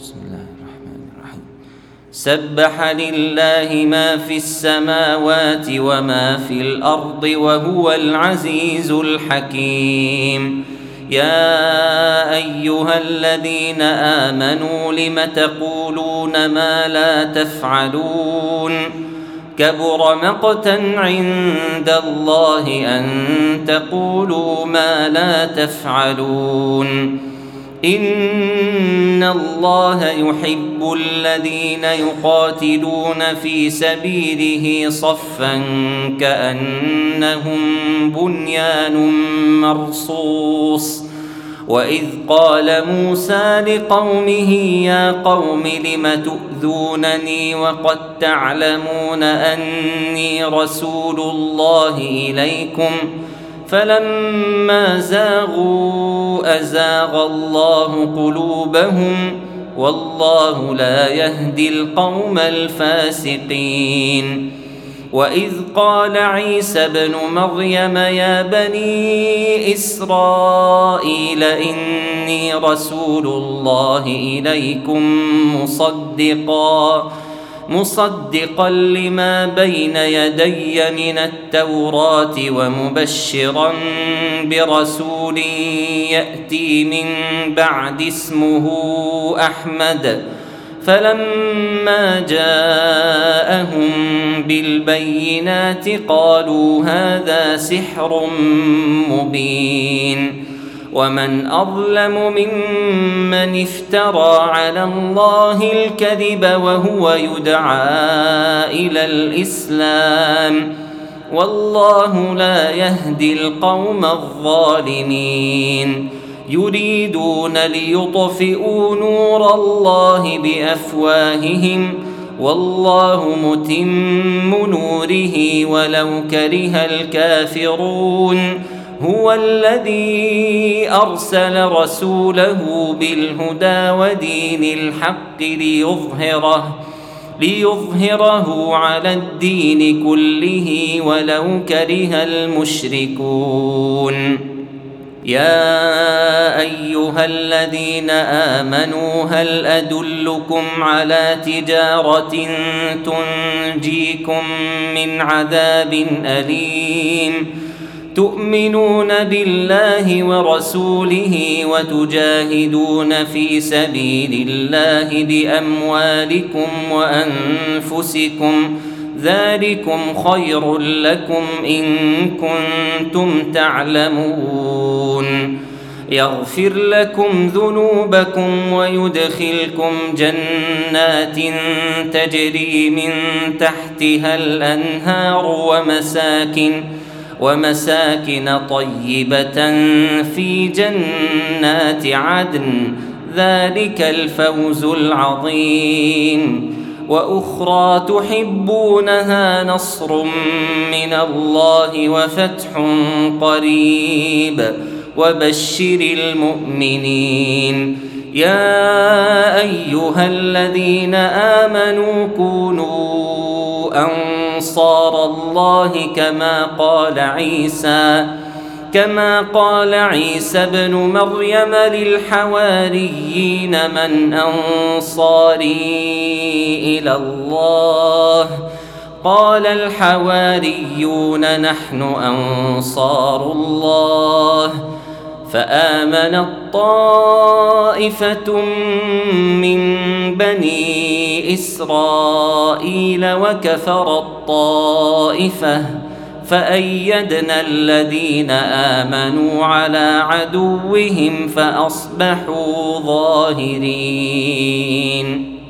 بسم الله الرحمن الرحيم. سبح لله ما في السماوات وما في الأرض وهو العزيز الحكيم. يا أيها الذين آمنوا لم تقولون ما لا تفعلون كبر مقتا عند الله أن تقولوا ما لا تفعلون. إن الله يحب الذين يقاتلون في سبيله صفا كأنهم بنيان مرصوص. وإذ قال موسى لقومه يا قوم لم تؤذونني وقد تعلمون أني رسول الله إليكم فلما زاغوا أزاغ الله قلوبهم والله لا يهدي القوم الفاسقين. وإذ قال عيسى ابن مريم يا بني إسرائيل إني رسول الله إليكم مصدقا لما بين يدي من التوراة ومبشرا برسول يأتي من بعد اسمه أحمد. فلما جاءهم بالبينات قالوا هذا سحر مبين. ومن أظلم ممن افترى على الله الكذب وهو يدعى إلى الإسلام والله لا يهدي القوم الظالمين. يريدون ليطفئوا نور الله بأفواههم والله متم نوره ولو كره الكافرون. هو الذي أرسل رسوله بالهدى ودين الحق ليظهره على الدين كله ولو كره المشركون. يا أيها الذين آمنوا هل أدلكم على تجارة تنجيكم من عذاب أليم تؤمنون بالله ورسوله وتجاهدون في سبيل الله بأموالكم وأنفسكم ذلكم خير لكم إن كنتم تعلمون. يغفر لكم ذنوبكم ويدخلكم جنات تجري من تحتها الأنهار ومساكن طيبة في جنات عدن ذلك الفوز العظيم. وأخرى تحبونها نصر من الله وفتح قريب وبشر المؤمنين. يا أيها الذين آمنوا كونوا أنصار الله كما قال عيسى ابن مريم للحواريين من أنصاري إلى الله قال الحواريون نحن أنصار الله. فآمنت طائفة من بني إسرائيل وكفرت طائفة فأيدنا الذين آمنوا على عدوهم فأصبحوا ظاهرين.